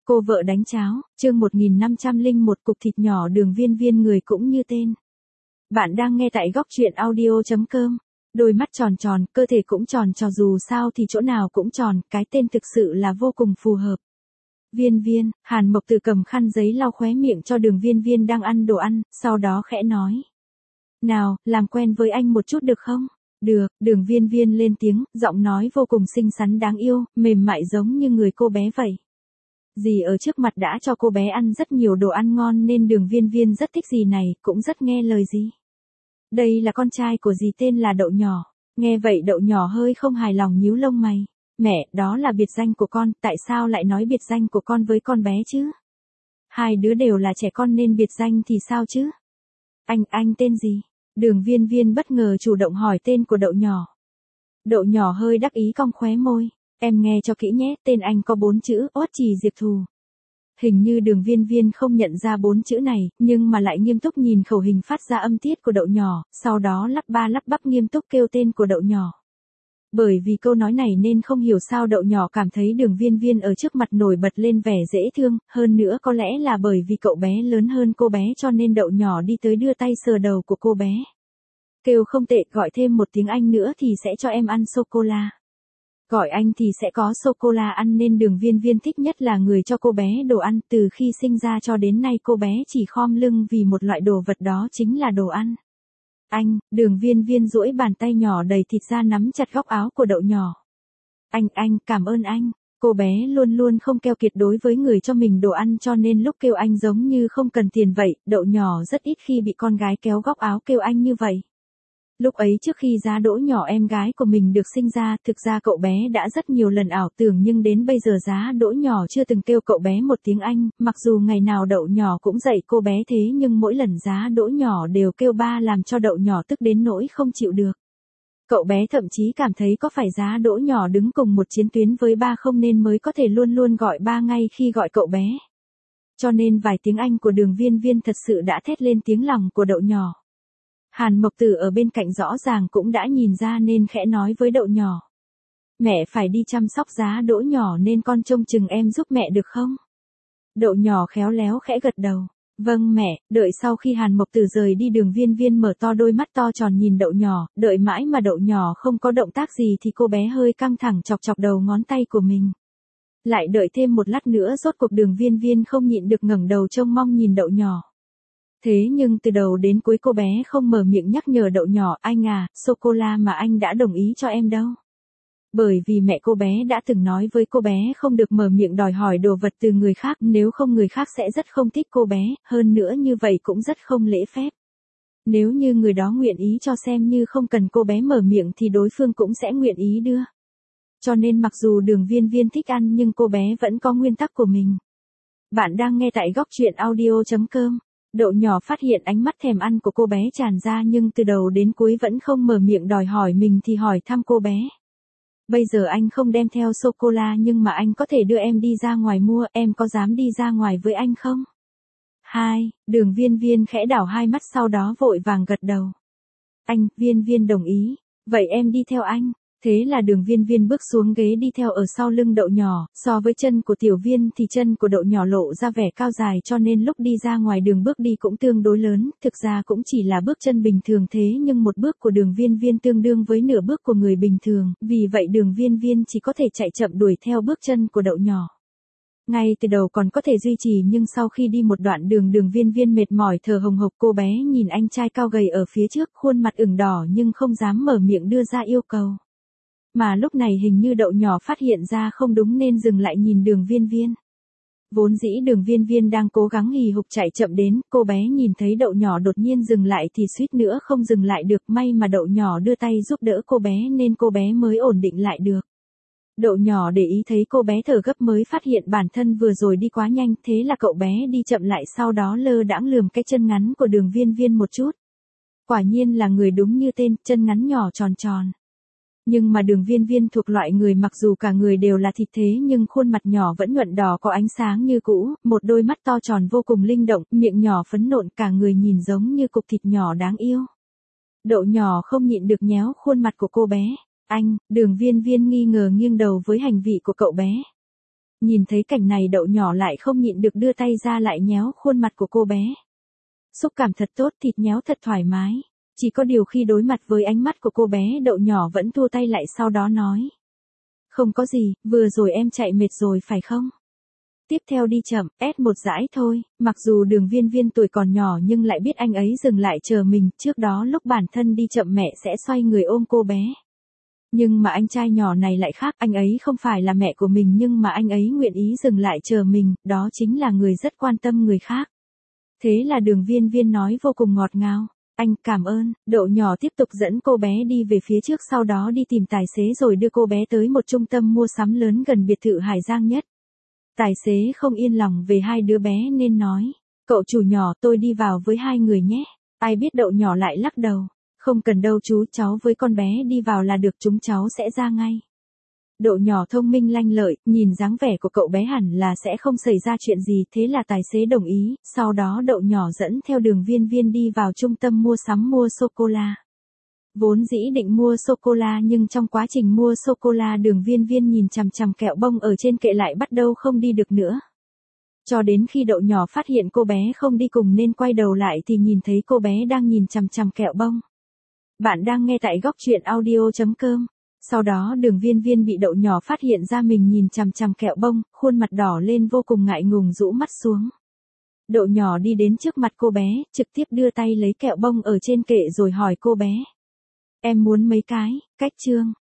Cô vợ đánh cháo, chương 1501 cục thịt nhỏ đường viên viên người cũng như tên. Bạn đang nghe tại góc truyện audio.com. Đôi mắt tròn tròn, cơ thể cũng tròn trò dù sao thì chỗ nào cũng tròn, cái tên thực sự là vô cùng phù hợp. Viên viên, Hàn Mộc Tử cầm khăn giấy lau khóe miệng cho đường viên viên đang ăn đồ ăn, sau đó khẽ nói. Nào, làm quen với anh một chút được không? Được, đường viên viên lên tiếng, giọng nói vô cùng xinh xắn đáng yêu, mềm mại giống như người cô bé vậy. Dì ở trước mặt đã cho cô bé ăn rất nhiều đồ ăn ngon nên đường viên viên rất thích dì này, cũng rất nghe lời dì. Đây là con trai của dì tên là Đậu Nhỏ. Nghe vậy Đậu Nhỏ hơi không hài lòng nhíu lông mày. Mẹ, đó là biệt danh của con, tại sao lại nói biệt danh của con với con bé chứ? Hai đứa đều là trẻ con nên biệt danh thì sao chứ? Anh tên gì? Đường viên viên bất ngờ chủ động hỏi tên của Đậu Nhỏ. Đậu Nhỏ hơi đắc ý cong khóe môi. Em nghe cho kỹ nhé, tên anh có 4 chữ, Uất Trì Diệp Thù. Hình như đường viên viên không nhận ra 4 chữ này, nhưng mà lại nghiêm túc nhìn khẩu hình phát ra âm tiết của Đậu Nhỏ, sau đó lắp ba lắp bắp nghiêm túc kêu tên của Đậu Nhỏ. Bởi vì câu nói này nên không hiểu sao Đậu Nhỏ cảm thấy đường viên viên ở trước mặt nổi bật lên vẻ dễ thương, hơn nữa có lẽ là bởi vì cậu bé lớn hơn cô bé cho nên Đậu Nhỏ đi tới đưa tay sờ đầu của cô bé. Kêu không tệ, gọi thêm một tiếng Anh nữa thì sẽ cho em ăn sô-cô-la. Gọi anh thì sẽ có sô-cô-la ăn nên đường viên viên thích nhất là người cho cô bé đồ ăn. Từ khi sinh ra cho đến nay cô bé chỉ khom lưng vì một loại đồ vật đó chính là đồ ăn. Đường viên viên duỗi bàn tay nhỏ đầy thịt ra nắm chặt góc áo của Đậu Nhỏ. Anh, cảm ơn anh. Cô bé luôn luôn không keo kiệt đối với người cho mình đồ ăn cho nên lúc kêu anh giống như không cần tiền vậy. Đậu Nhỏ rất ít khi bị con gái kéo góc áo kêu anh như vậy. Lúc ấy trước khi Giá Đỗ Nhỏ em gái của mình được sinh ra, thực ra cậu bé đã rất nhiều lần ảo tưởng nhưng đến bây giờ Giá Đỗ Nhỏ chưa từng kêu cậu bé một tiếng Anh, mặc dù ngày nào Đậu Nhỏ cũng dạy cô bé thế nhưng mỗi lần Giá Đỗ Nhỏ đều kêu ba làm cho Đậu Nhỏ tức đến nỗi không chịu được. Cậu bé thậm chí cảm thấy có phải Giá Đỗ Nhỏ đứng cùng một chiến tuyến với ba không nên mới có thể luôn luôn gọi ba ngay khi gọi cậu bé. Cho nên vài tiếng Anh của đường viên viên thật sự đã thét lên tiếng lòng của Đậu Nhỏ. Hàn Mộc Tử ở bên cạnh rõ ràng cũng đã nhìn ra nên khẽ nói với Đậu Nhỏ. Mẹ phải đi chăm sóc Giá Đỗ Nhỏ nên con trông chừng em giúp mẹ được không? Đậu Nhỏ khéo léo khẽ gật đầu. Vâng mẹ. Đợi sau khi Hàn Mộc Tử rời đi đường viên viên mở to đôi mắt to tròn nhìn Đậu Nhỏ, đợi mãi mà Đậu Nhỏ không có động tác gì thì cô bé hơi căng thẳng chọc chọc đầu ngón tay của mình. Lại đợi thêm một lát nữa rốt cuộc đường viên viên không nhịn được ngẩng đầu trông mong nhìn Đậu Nhỏ. Thế nhưng từ đầu đến cuối cô bé không mở miệng nhắc nhở Đậu Nhỏ, anh à, sô-cô-la mà anh đã đồng ý cho em đâu. Bởi vì mẹ cô bé đã từng nói với cô bé không được mở miệng đòi hỏi đồ vật từ người khác, nếu không người khác sẽ rất không thích cô bé, hơn nữa như vậy cũng rất không lễ phép. Nếu như người đó nguyện ý cho xem như không cần cô bé mở miệng thì đối phương cũng sẽ nguyện ý đưa. Cho nên mặc dù đường viên viên thích ăn nhưng cô bé vẫn có nguyên tắc của mình. Bạn đang nghe tại góc truyện audio.com. Đậu Nhỏ phát hiện ánh mắt thèm ăn của cô bé tràn ra nhưng từ đầu đến cuối vẫn không mở miệng đòi hỏi mình thì hỏi thăm cô bé. Bây giờ anh không đem theo sô-cô-la nhưng mà anh có thể đưa em đi ra ngoài mua, em có dám đi ra ngoài với anh không? Đường viên viên khẽ đảo hai mắt sau đó vội vàng gật đầu. Viên viên đồng ý, vậy em đi theo anh. Thế là đường viên viên bước xuống ghế đi theo ở sau lưng Đậu Nhỏ, so với chân của tiểu viên thì chân của Đậu Nhỏ lộ ra vẻ cao dài cho nên lúc đi ra ngoài đường bước đi cũng tương đối lớn, thực ra cũng chỉ là bước chân bình thường thế nhưng một bước của đường viên viên tương đương với nửa bước của người bình thường, vì vậy đường viên viên chỉ có thể chạy chậm đuổi theo bước chân của Đậu Nhỏ. Ngay từ đầu còn có thể duy trì nhưng sau khi đi một đoạn đường đường viên viên mệt mỏi thở hồng hộc cô bé nhìn anh trai cao gầy ở phía trước khuôn mặt ửng đỏ nhưng không dám mở miệng đưa ra yêu cầu. Mà lúc này hình như Đậu Nhỏ phát hiện ra không đúng nên dừng lại nhìn đường viên viên. Vốn dĩ đường viên viên đang cố gắng hì hục chạy chậm đến, cô bé nhìn thấy Đậu Nhỏ đột nhiên dừng lại thì suýt nữa không dừng lại được, may mà Đậu Nhỏ đưa tay giúp đỡ cô bé nên cô bé mới ổn định lại được. Đậu Nhỏ để ý thấy cô bé thở gấp mới phát hiện bản thân vừa rồi đi quá nhanh, thế là cậu bé đi chậm lại sau đó lơ đãng lườm cái chân ngắn của đường viên viên một chút. Quả nhiên là người đúng như tên, chân ngắn nhỏ tròn tròn. Nhưng mà đường viên viên thuộc loại người mặc dù cả người đều là thịt thế nhưng khuôn mặt nhỏ vẫn nhuận đỏ có ánh sáng như cũ, một đôi mắt to tròn vô cùng linh động, miệng nhỏ phấn nộn cả người nhìn giống như cục thịt nhỏ đáng yêu. Đậu Nhỏ không nhịn được nhéo khuôn mặt của cô bé. Đường viên viên nghi ngờ nghiêng đầu với hành vi của cậu bé. Nhìn thấy cảnh này Đậu nhỏ lại không nhịn được đưa tay ra lại nhéo khuôn mặt của cô bé. Xúc cảm thật tốt, thịt nhéo thật thoải mái. Chỉ có điều khi đối mặt với ánh mắt của cô bé Đậu nhỏ vẫn thua tay lại sau đó nói. Không có gì, vừa rồi em chạy mệt rồi phải không? Tiếp theo đi chậm, S1 dãi thôi, mặc dù Đường Viên Viên tuổi còn nhỏ nhưng lại biết anh ấy dừng lại chờ mình, trước đó lúc bản thân đi chậm mẹ sẽ xoay người ôm cô bé. Nhưng mà anh trai nhỏ này lại khác, anh ấy không phải là mẹ của mình nhưng mà anh ấy nguyện ý dừng lại chờ mình, đó chính là người rất quan tâm người khác. Thế là Đường Viên Viên nói vô cùng ngọt ngào. Anh cảm ơn, Đậu nhỏ tiếp tục dẫn cô bé đi về phía trước sau đó đi tìm tài xế rồi đưa cô bé tới một trung tâm mua sắm lớn gần biệt thự Hải Giang nhất. Tài xế không yên lòng về hai đứa bé nên nói, cậu chủ nhỏ tôi đi vào với hai người nhé. Ai biết Đậu nhỏ lại lắc đầu, không cần đâu chú, cháu với con bé đi vào là được, chúng cháu sẽ ra ngay. Đậu nhỏ thông minh lanh lợi, nhìn dáng vẻ của cậu bé hẳn là sẽ không xảy ra chuyện gì, thế là tài xế đồng ý, sau đó Đậu nhỏ dẫn theo Đường Viên Viên đi vào trung tâm mua sắm mua sô-cô-la. Vốn dĩ định mua sô-cô-la nhưng trong quá trình mua sô-cô-la Đường Viên Viên nhìn chằm chằm kẹo bông ở trên kệ lại bắt đầu không đi được nữa. Cho đến khi Đậu nhỏ phát hiện cô bé không đi cùng nên quay đầu lại thì nhìn thấy cô bé đang nhìn chằm chằm kẹo bông. Bạn đang nghe tại góc truyện audio.com. Sau đó Đường Viên Viên bị Đậu nhỏ phát hiện ra mình nhìn chằm chằm kẹo bông, khuôn mặt đỏ lên vô cùng ngại ngùng rũ mắt xuống. Đậu nhỏ đi đến trước mặt cô bé, trực tiếp đưa tay lấy kẹo bông ở trên kệ rồi hỏi cô bé. Em muốn mấy cái, cách chương.